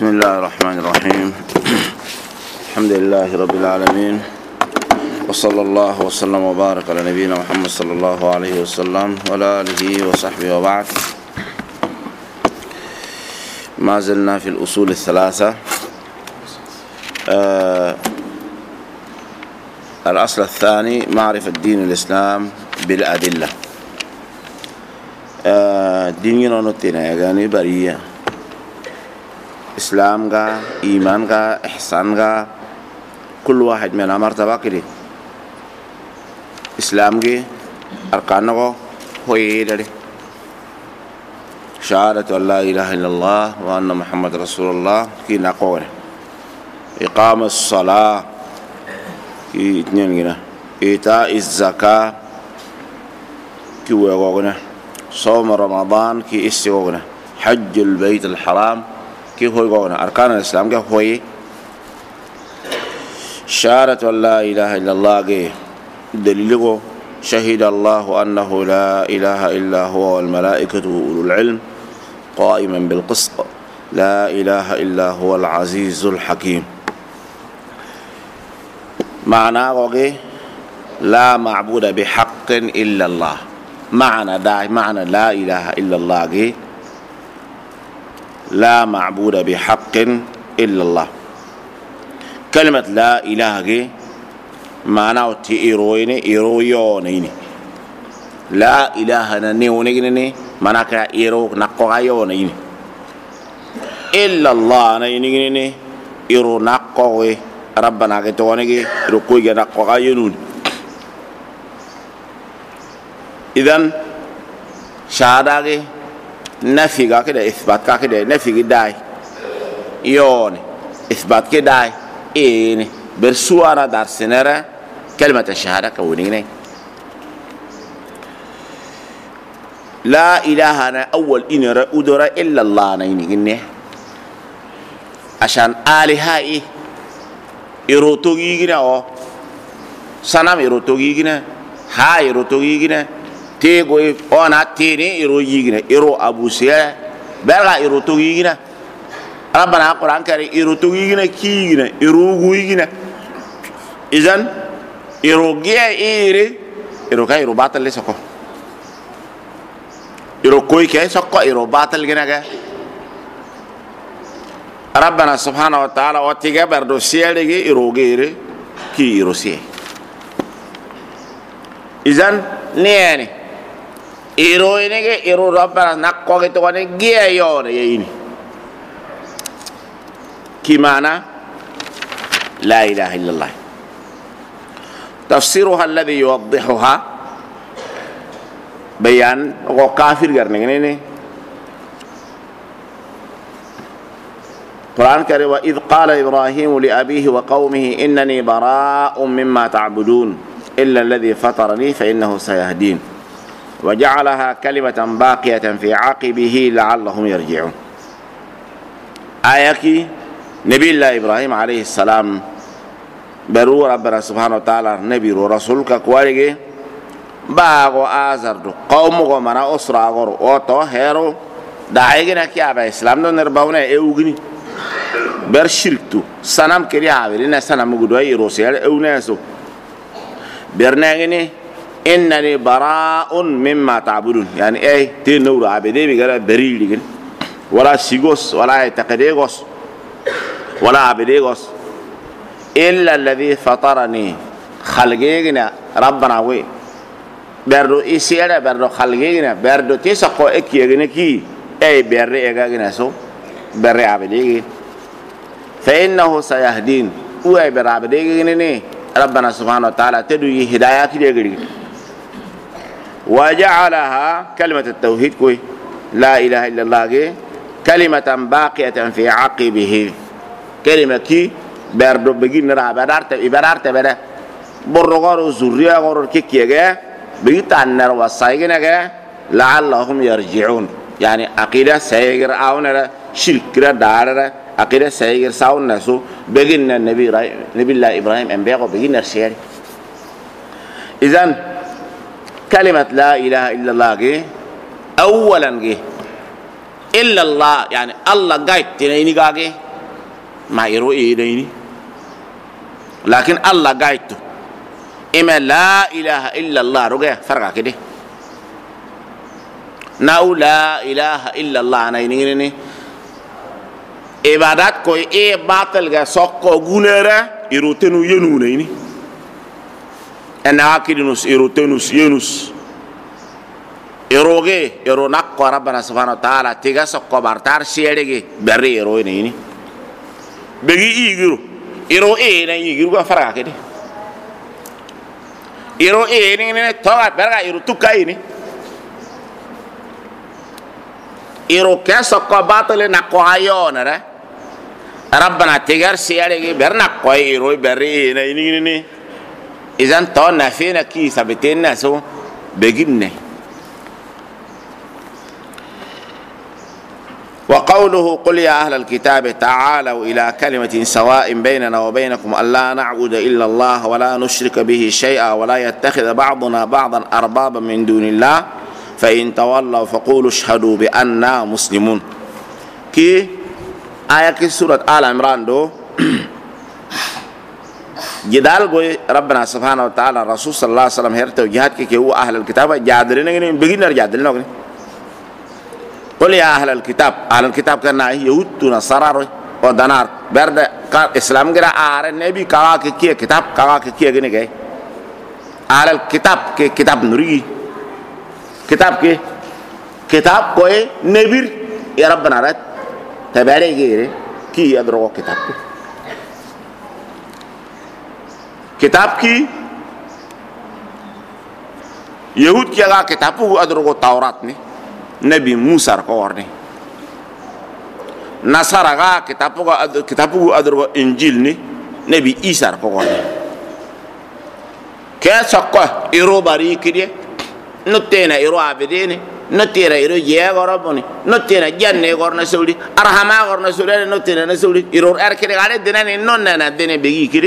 بسم الله الرحمن الرحيم. الحمد لله رب العالمين، وصلى الله وسلم وبارك على نبينا محمد صلى الله عليه وسلم وعلى آله وصحبه وبعد. ما زلنا في الأصول الثلاثة. الأصل الثاني معرفة دين الإسلام بالأدلة. ديننا نتنا يعني برية إسلام کا إيمان کا إحسان کا كل واحد من مرتبة كده. إسلام کے أركان کو ہوئے دے شهادة أن لا إله إلا الله وأن محمد رسول الله كي نقول إقام الصلاة كي اتنين كده إيتاء الزكاة كي ويقونا صوم رمضان كي استيقونا حج البيت الحرام كي هو يقولنا أركان الإسلام كي هو شهادة أن لا إله إلا الله كي دليله شهد الله أنه لا إله إلا هو والملائكة وأولو العلم قائما بالقسط لا إله إلا هو العزيز الحكيم. معناه لا معبود بحق إلا الله. معنى لا إله إلا الله لا معبود بحق إلا الله. كلمة لا إله معناه تيرويني إيرويونيني لا إله نيونيني معناه كإيرو نقوغيونيني إلا الله نينيني إيرو نقوغي ربنا كتوانيكي إيرو كويغي نقوغيونون. إذن شهادة نفي كده إثبات كده نفي كده يوني إثبات كده إيه برسوانا دار سنرة كلمة الشهادة كونيني لا إله أنا أول إن أدر إلا الله نيني عشان آلهة إيروتوغينا أو سنام إيروتوغينا هاي إيروتوغينا تيغو أنا تيني إيرويغينا إيرو أبو سيا بلغا إيروتوغينا ربنا القرآن كريم إيروتوغينا كيغينا إيروغويغينا. إذن إيروغيا إيروكا إيرو باطل لسكو إيروكوي كي سكو إيرو باطل جناكا ربنا سبحانه وتعالى واتيغا بردو سيالي إيروغيري كي إيروسيه. إذن نياني إيرويني إيرو ربنا نقوغي تواني جيا يوني ييني كي معنى لا إله إلا الله. تفسيرها الذي يوضحها بيان وكافر قرنيني القرآن الكريم وإذ قال إبراهيم لأبيه وقومه إنني براء مما تعبدون إلا الذي فطرني فإنه سيهدين وجعلها كلمة باقية في عقبه لعلهم يرجعون. آيكي نبي الله إبراهيم عليه السلام برو ربنا سبحانه وتعالى نبي ورسولك كواريجي باغو آزردو قومو منا أسرع غرو أوتو هيرو داعيجنا كي أبا إسلام دو نرباونا إيوغني بر شركتو سنام كري عابرين سنام مقدوي روسيال إوناسو برناغني إنني براء مما تعبدون يعني إيه تنور عبدي بيقرأ بريلي ولا سيغوس ولا تقديغوس ولا عبديغوس إلا الذي فطرني خلقينا ربنا وي بردو إسيانا بردو خلقينا بردو تيساقو إكيغنا كي أي بري إيغاغنا سو بري عبديغي فإنه سيهدين وي بري عبديغي ربنا سبحانه وتعالى تدوي هداية كي وجعلها كلمة التوحيد كوي لا إله إلا الله كلمة باقية في عقبه كلمة كي بردو بجين راه إبرارت بره برغارو زوريا غور كيكيا بيتان نروا سايجنا لعلهم يرجعون يعني عقيدة سيغر أون شرك دار عقيدة سيغر ساون نسو بجين النبي الله إبراهيم أنبياء بجين الشيء. إذن كلمة لا إله إلا الله أولا إلا الله يعني الله قايد تنيني قاقي ما يرو إيديني لكن الله قايته إما لا إله إلا الله رجع فرقة كده ناو لا إله إلا الله أنا ينيني إبادات كوي باطل جا سوكو غونرا يروتنو ينونه يني أنا أكيدنوس يروتنوس ينوس يروجي يرونك ربنا سبحانه وتعالى تيجا سوكو بارتار سيرجي بري يرويني يني بيجي يجرو يرو يجرو فرقة كده يرو نيني توغا برغا يرو توكايني يرو كسوكو باطل نكو هايونره ربنا تيغر سيالي برنا كوي يرو بري نيني اذا تونا فينا كي ثبتنا سو بجبنه وقوله قل يا أهل الكتاب تعالوا إلى كلمة سواء بيننا وبينكم ألا نعبد إلا الله ولا نشرك به شيئا ولا يتخذ بعضنا بعضا أربابا من دون الله فإن تولوا فقولوا اشهدوا بأننا مسلمون كي آية سورة آل عمران دو جدال قوي ربنا سبحانه وتعالى الرسول صلى الله عليه وسلم هرتو جهاد كي هو أهل الكتاب جادرين بيجينا جادرين قل يا أهل الكتاب أهل الكتاب كنا يهود ونصارى ودنار برد إسلام غير آر النبي كواك كي كتاب كواك كي غني كي أهل الكتاب كي كتاب نوري كتاب كي كتاب كوي نبير يا ربنا رات تبارك غير كي يدرو كتاب كتاب كي يهود كي غا كتاب هو أدرو التوراة ني نبي موسى ركورني نصارى غا كتابو أدرو إنجيل نبي عيسى ركورني كسقة إيرو باري كده نتينا إيرو عبدين نتينا إيرو جيا غربوني نتينا جنة غرنا سولي أرحمة غرنا سولي نتينا نسولي إيرو أركده على الدنيا نوننا الدنيا بيجي كده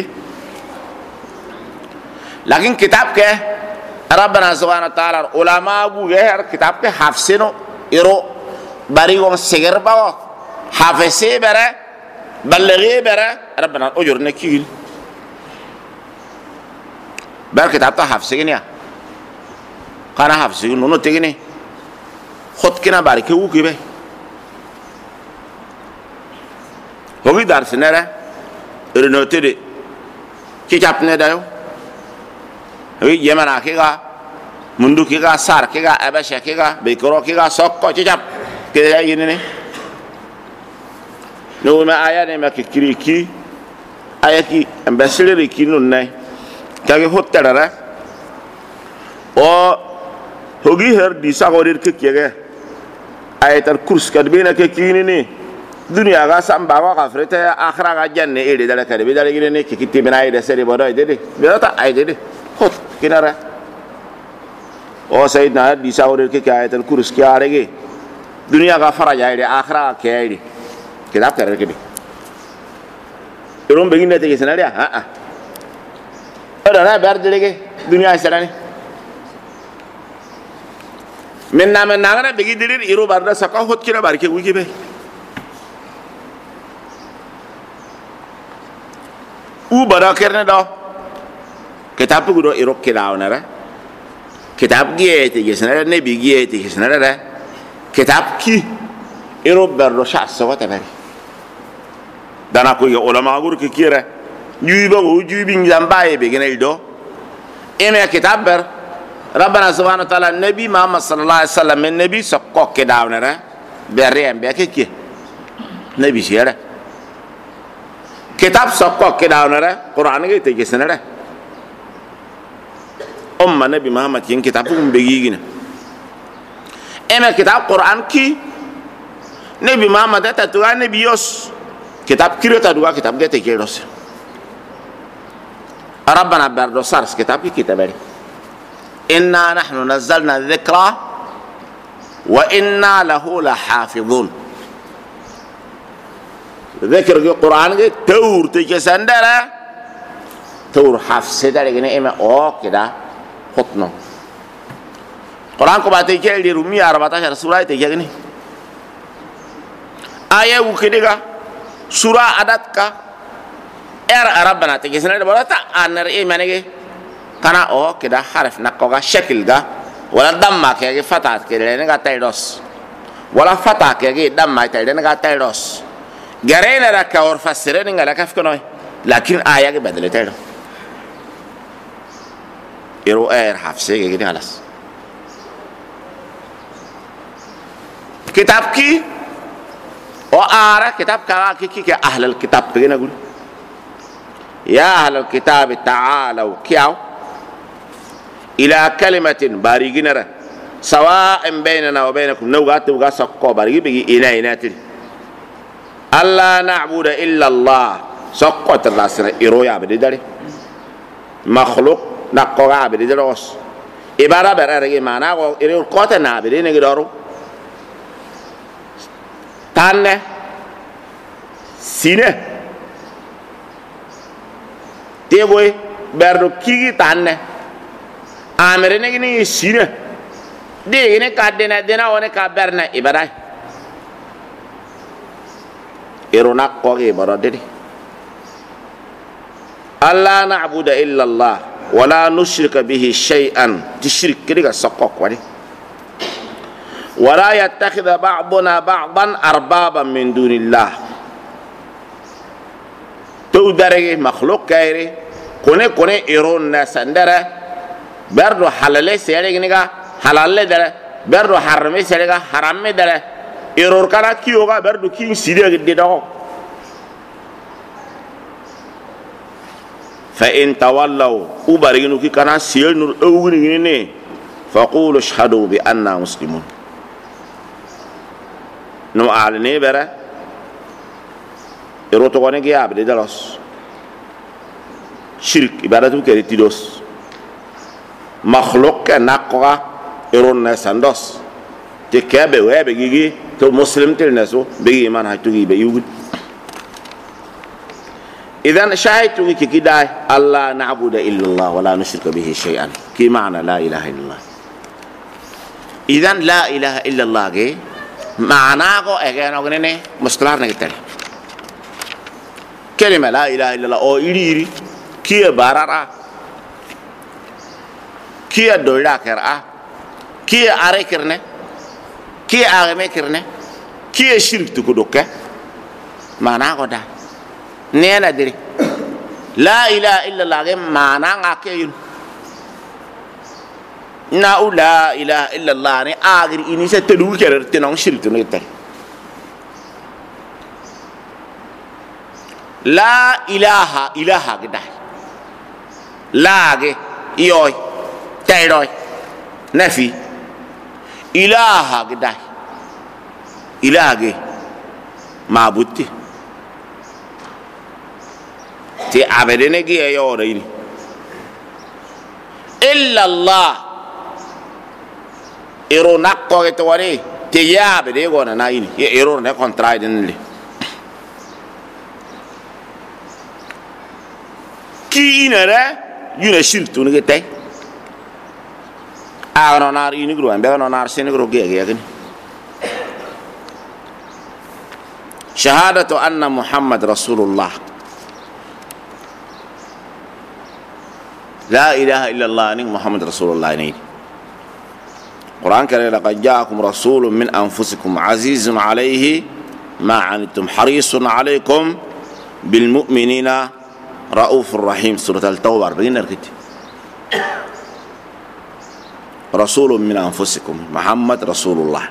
لكن كتاب كه ربنا سبحانه وتعالى علماء بوجه كتاب كه حفظينه إيرو باريغون سيغر باو حافظي برا بلغي برا ربنا أجر نكيل بار كتاب تا حفظيني يا كنا حفظينه نو تيجيني خد كنا بارك هو كيبه هو يدرس نرى رنوتي كتاب ندايو هو يمنا كيغا منdu kiga sar kiga abasha kiga bekoro kiga sokko cicap kaya ini nih no ma aya ne ma kiriki aya ki ambassador ki nun nai kage hottara o hogi her di sagorir ke kege ayatar kurs kadbena ke kini ni dunia ga samba ga afrita akhira ga janne ede dala kade dala gine ne ki kitti bina ede seri bodo ede beta ay ede hot kinara او سيدنا دي ساوري كي آية الكرسي كي آرهي دنيا کا فرج آئے آخرہ کیا آئے کتاب کر رکھے بھی ایرون بگین نتے کسی نریا ہاں اور انا بیار دلے گے دنیا اس طرح نہیں من ناغنا بگی دلیر ایرو باردہ سکا خود کنا بارکے ہوئی کی بھائی او بڑا کرنے دو کتاب پہ گرو ایرو کلاو نرہ كتاب جيتي جسنا النبي جيتي جسنا لا كتاب كي يروب بالرشاع سوا تباري دانا كوي علماء غور كيرا يوبا وجوبين جنباي بيجنا يدو إما كتاب بر ربنا سبحانه وتعالى النبي محمد صلى الله عليه وسلم النبي سقوك كداو نرى بريم بيكي نبي شيرا كتاب سقوك كداو نرى قرآن جيتي جسنا لا نبي محمد ين كتابهم بيجينا إما كتاب قرآن كي نبي محمد ده تدعى نبي يوس كتاب كيرو تدعى كتاب ده تكيروس ربنا بردو سارس كتاب كي كتابه إنا نحن نزلنا الذكرى وإنا له لحافظون ذكر القرآن كي تور تجسندرة تور حفظ ده لكن إما كده خطنا قرآن کو باتیں کیا ہے رومی 14 سورہ ہے کیا کہ نہیں آیا وہ کہے گا sura adatka rabbana tegesna de bolata anar manege kana o kida harf nakoga shakil ga wala damma ke fatat ke ne ga taydos wala fata ke damma tay ne ga taydos garena ra ka or fasire ne ga kaf kono lakin aya ke badale taydo iro hafse ke gidi halas kitab ki o ara kitab ka ki ke ahlul kitab begina gul ya ahlul kitab ta'alu kiyaw ila kalimatin bariginara sawa'in bainana wa bainakum nawgatu ga sakko barigi bigi ina tiri alla na'budu illa allah sakko tarasira iro ya be dare makhluq nakko ga be dare os ibara berarigi mana go iro kota na be ne gidoro tanne sine tegoy berdo kigi tanne amere ne gini sine de ne kadena dena one ka berna ibarai irona ko ge baradedi alla na'budu illa allah wala nushrika bihi shay'an tishrik kiriga sakko kwani ولا يتخذ بعضنا بعضا أربابا من دون الله تودري مخلوق كايري كوني إيرون ناسندرة بردو حلال سيري نيجا حلال دره بردو حرام سيري حرام دره إيرور كنا كيوغا بردو كين سيري ديدو فإن تولوا أبرينو كي كنا سير نور أوغني فقولوا اشهدوا بأننا مسلمون no alne bera eroto gone gi abde dalos shirk ibadatu ke tidos makhluq nakwa eron na sandos te kebe webe gigi to muslim tel naso be iman hatu gi be yugut idan shahidtu ki kidai alla na'budu illa allah wa la nushrika bihi shay'an ki ma'na la ilaha illallah idan la ilaha illallah ge معناه أجانا وغنينه مستلار نقتل كلمة لا إله إلا الله أو إيري كي بارارا كي دولا كرا كي أري كرنه كي أغمى كرنه كي شرك تكودوكه معناه ده نينا دري لا إله إلا الله معناه أكيد na la ilaha illa allah ne agri ini se tedu kerer tenong shirk ne tar la ilaha gida la ge yoy tayroy nafi ilaha gida ilaha ge mabuti ti abedene ge yo reini illa allah ero nakko ke tawari te yabe de gona na ini ye ero ne contrai den le ki inere yune shirk tun ge tay agno nar ini gro ambe no nar sen gro ge gen shahadatu anna muhammad rasulullah la ilaha illallah ni muhammad rasulullah ni القرآن كان لقد جاءكم رسول من أنفسكم عزيز عليه ما عنتم حريص عليكم بالمؤمنين رؤوف رحيم سورة التوبة بين الكتاب رسول من أنفسكم محمد رسول الله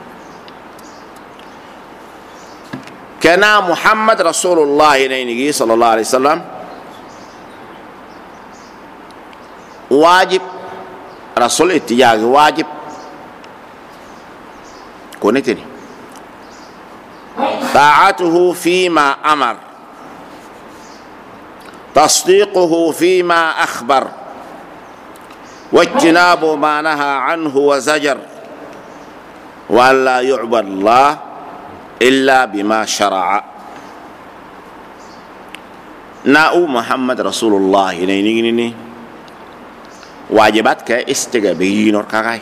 كان محمد رسول الله صلى الله عليه وسلم واجب رسول اتجاه واجب كونتني طاعته فيما أمر تصديقه فيما أخبر واجتناب ما نهى عنه وزجر وأن لا يعبد الله إلا بما شرع ناو محمد رسول الله نينيني واجباتك استجابين وركاي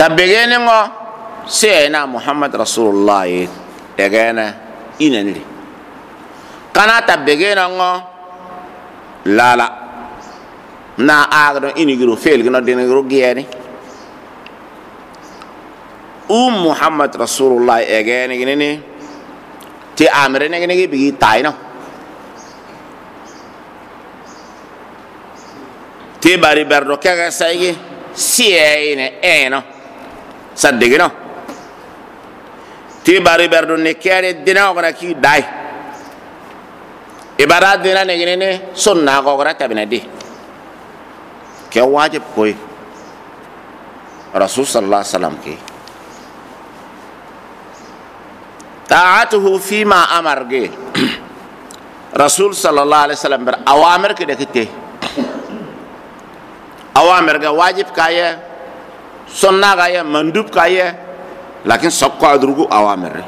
تبغيني سينا محمد رسول الله يغانا إنني kana tabegena ngo lala na agro inigro fel gno denigro gieni Muhammad Rasulullah egeni gini ti amre ne gini bi tayno ti bari berdo kaga saygi siene eno saddegino ti bari berdo ne kere dina ogna ki dai ibarat dina ne gini ne sunna ko gra tabina di ke wajib koy Rasul sallallahu alaihi wasallam ki ta'atuhu fima amarge Rasul sallallahu alaihi wasallam ber awamir ke dekete awamir ga wajib kaya sunna kaya mandub kaya lakin sokko adrugu awamir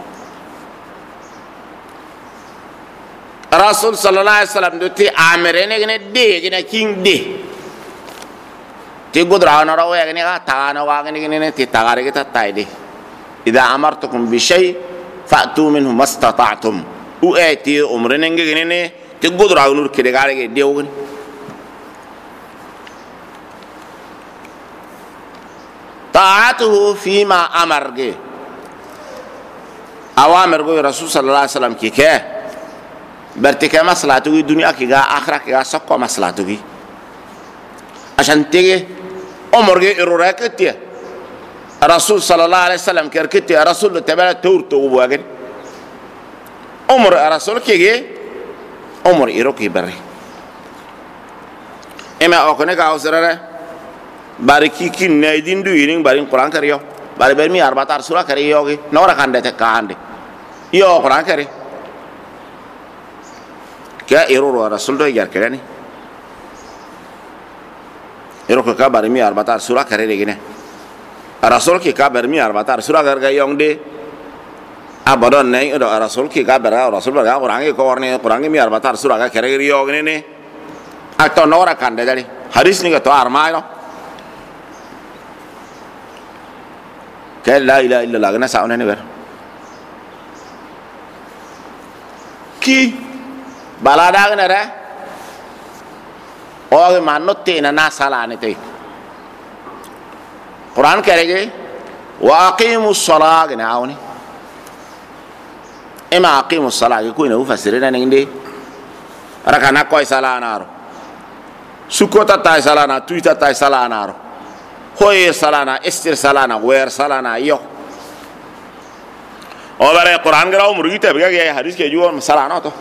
Rasul sallallahu alaihi wasallam do ti amere ne gene de gene king de ti godra na rawa gene ga ta na wa gene gene ti tagare ke ta taide idha amartukum bi shay fa'tu minhu mastata'tum uati umrene gene ti godra nur ke de gare ge de wogun ta'atuhu fima amarge awamir go Rasul sallallahu alaihi wasallam ki ke bertika maslahatu di dunia ki ga akhirah ki ga sokko maslahatu gi asan tege omorge iruraketia Rasul sallallahu alaihi wasallam kerketia Rasul tabala turto ubagen umur Rasul ki ge umur iroki bare ema okone ga usrare bari ki naydin du yining bari Quran kariyo bari bermi arbatar sura kariyo gi nora kande te kande yo Quran kari kya error Rasul do yar kerani error ko kabar mi arbatar sura kare degine Rasul ki kabar mi arbatar sura garga yongde abadon nei do Rasul ki kabar Rasul ga Quran ko warne Quran mi arbatar sura ga kare yogene ne atto nora kande dali hadis ni ga to armayo ke la ilaha illallah gana sauna ne ber ki balada gana ra oge manotte na salane te Quran karege wa aqimus salat gana awni ema aqimus salat ko ina ufasirina nginde rakana koy salanaro sukota tay salana tuita tay salanaro hoye salana estir salana wer salana yo o bare Quran gara umurita be ga hadis ke juo salana to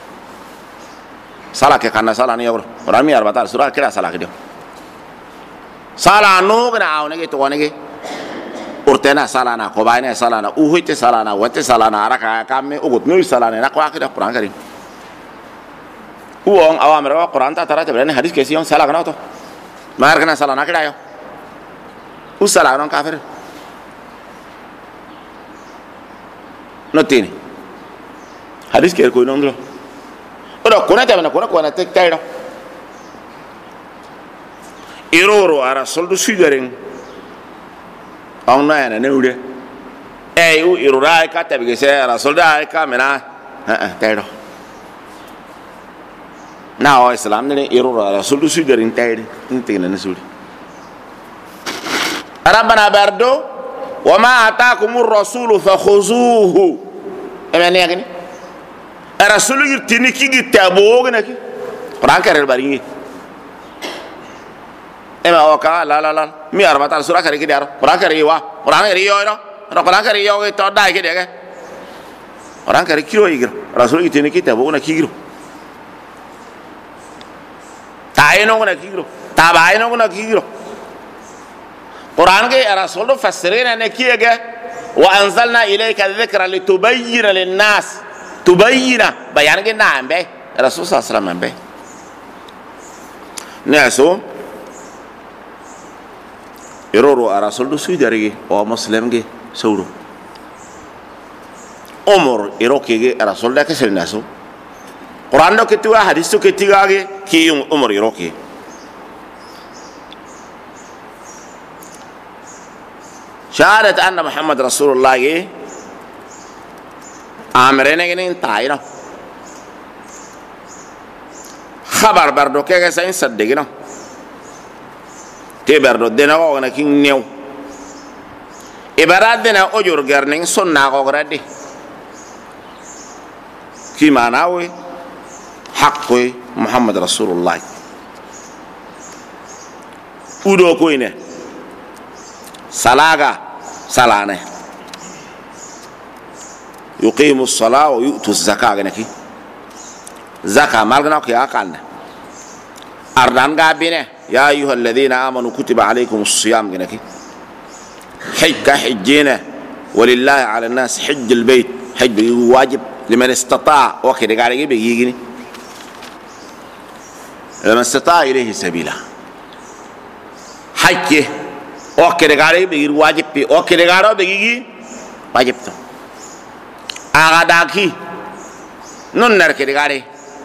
sala ke kana sala ni yoro Quran mi arbatar sura kira sala ke dio sala no gna awne ke to ne urtena sala na ko bayne sala na uhite sala na wate sala na araka kamme ugut no sala na ko akida Quran karim uong awamre wa Quran ta tarate bene hadis ke sion sala kana to mar kana sala na kida yo usala non kafir notini hadis ke ko non do odo kona tabana kona tek tayro iroro ara soldu sugaren onna ene neude u irora ka tabige se ara solda ka mena tayro na o islam ne iroro ara soldu sugaren tayde tintina ne suri rabbana bardo wama ataakumur rasulu fakhuzuhu emene yakini Rasul yirtini ki gitabo gna ki Quran kare baringi ema oka la mi arbatar sura kare ki dar Quran kare wa Quran kare yo no Quran kare yo to dai ki de Quran kare kiro igro Rasul yirtini ki tabo gna kigro taino gna kigro tabaino gna kigro Quran ke Rasul do fasirina ne kiege wa anzalna ilayka dhikra litubayyana lin-nas tubayyina bayan ke nambe Rasul sallallahu alaihi wasallam be neso iroro Rasul do sujari o muslim ge sawro umur iroke ge Rasul da ke selnaso Quran do ketua hadis do ketiga ge ki umur iroke syahadat anna Muhammad Rasulullah ge amrene gene tayno khabar bardo kege sa in saddegina te bardo dena ko na king new ibarad dena ojur garning sunna ko gradi ki manawi haqqi muhammad rasulullah udo ko ine salaga salane yuqimu as-salata wa yu'tu az-zakata ganaki zaka malgana ko yakalna ardan gabine ya ayyuhal ladhina amanu kutiba alaykumus siyam ganaki hajja hajjina walillahi ala an-nas hajj al-bayt hajj wajib liman istata'a wa kede gari be yigini liman istata'a ilayhi sabila hajj o kede gari be wajib bi o kede garo be yigi wajib to aga daki non nar kede gari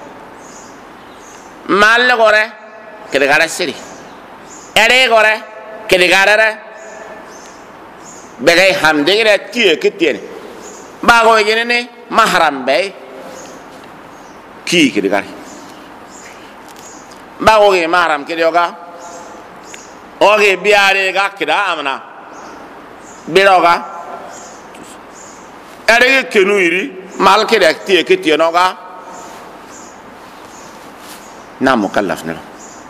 mal gore kede gari siri ere gore kede gari begay hamdegre tiye kitene bago yenene mahram bay ki kede gari bago ge mahram kede yoga oge biare ga kida amna biroga ere kenuiri mal kede tiye kitene noga na mukallaf ne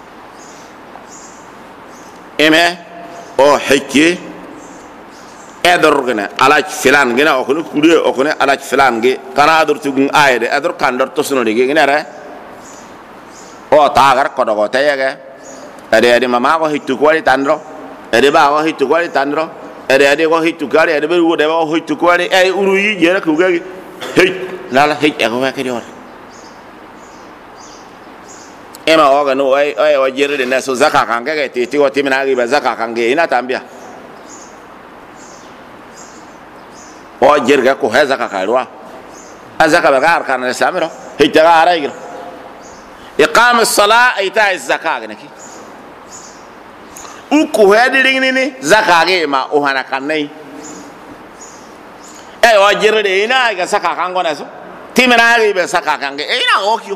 eme o hekki edor gena alaj filan gena o kono kude o kono alaj filan ge kana ador tugun ayde edor kandor to sono de gena re o tagar ko dogo tayege ade mama ko hitu ko tandro ade ba ko hitu ko tandro ade ko hitu ko ade be wo de ba ko hitu ko e uru yi jere ku ge hey lala hey e ko wa ke dior ema oga no ay o jere de naso zakka kan ge ti ko timina ge ba zakka kan ge ina tambia o jerga ko heza ka kairwa azaka bagar kan islamiro hitaga arayir iqam as-salat ita az-zakah ganaki uku hediring ni zakage ma o hana kanai e o jerde ina ga saka kan gona so timina ri be saka kan ge ina okyo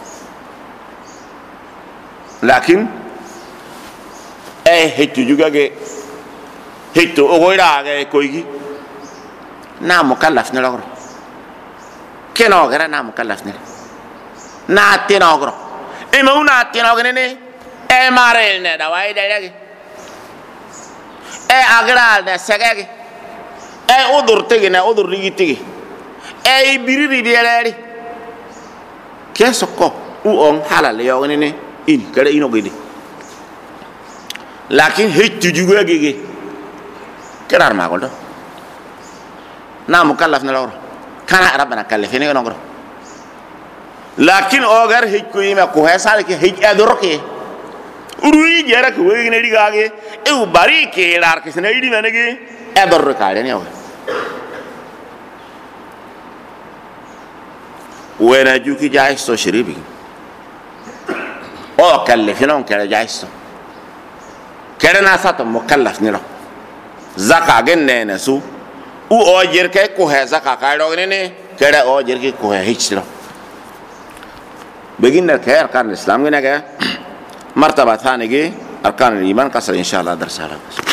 lakin hitu juga ge hitu o goira ge koigi na mukallaf ne logro keno gara na mukallaf ne na tinogro e mo na tinogro ne e mare ne da wai da lagi e agra ne segegi e udur tigi ne udur rigi tigi e biriri de leri keso ko u on halal yo ne in kada ino gidi lakin hitu juga gege kerar ma goldo na mukallaf ne lawro kana rabbana kallafini no ngoro lakin ogar hikku yima ko hesal ke hik adorke uri jera ko wegine digage e u bari ke lar ke sene idi menege ador kale ne o wena juki jaisto shiribi o kallafini on kala jaisto kala na sato mukallaf ne lo zaka genne ne su u o jerke ko he zaka kairo ne kera o jerke ko he hichlo begin ke arkan islam ne ga martaba thani ge arkan iman kasar inshallah dar sala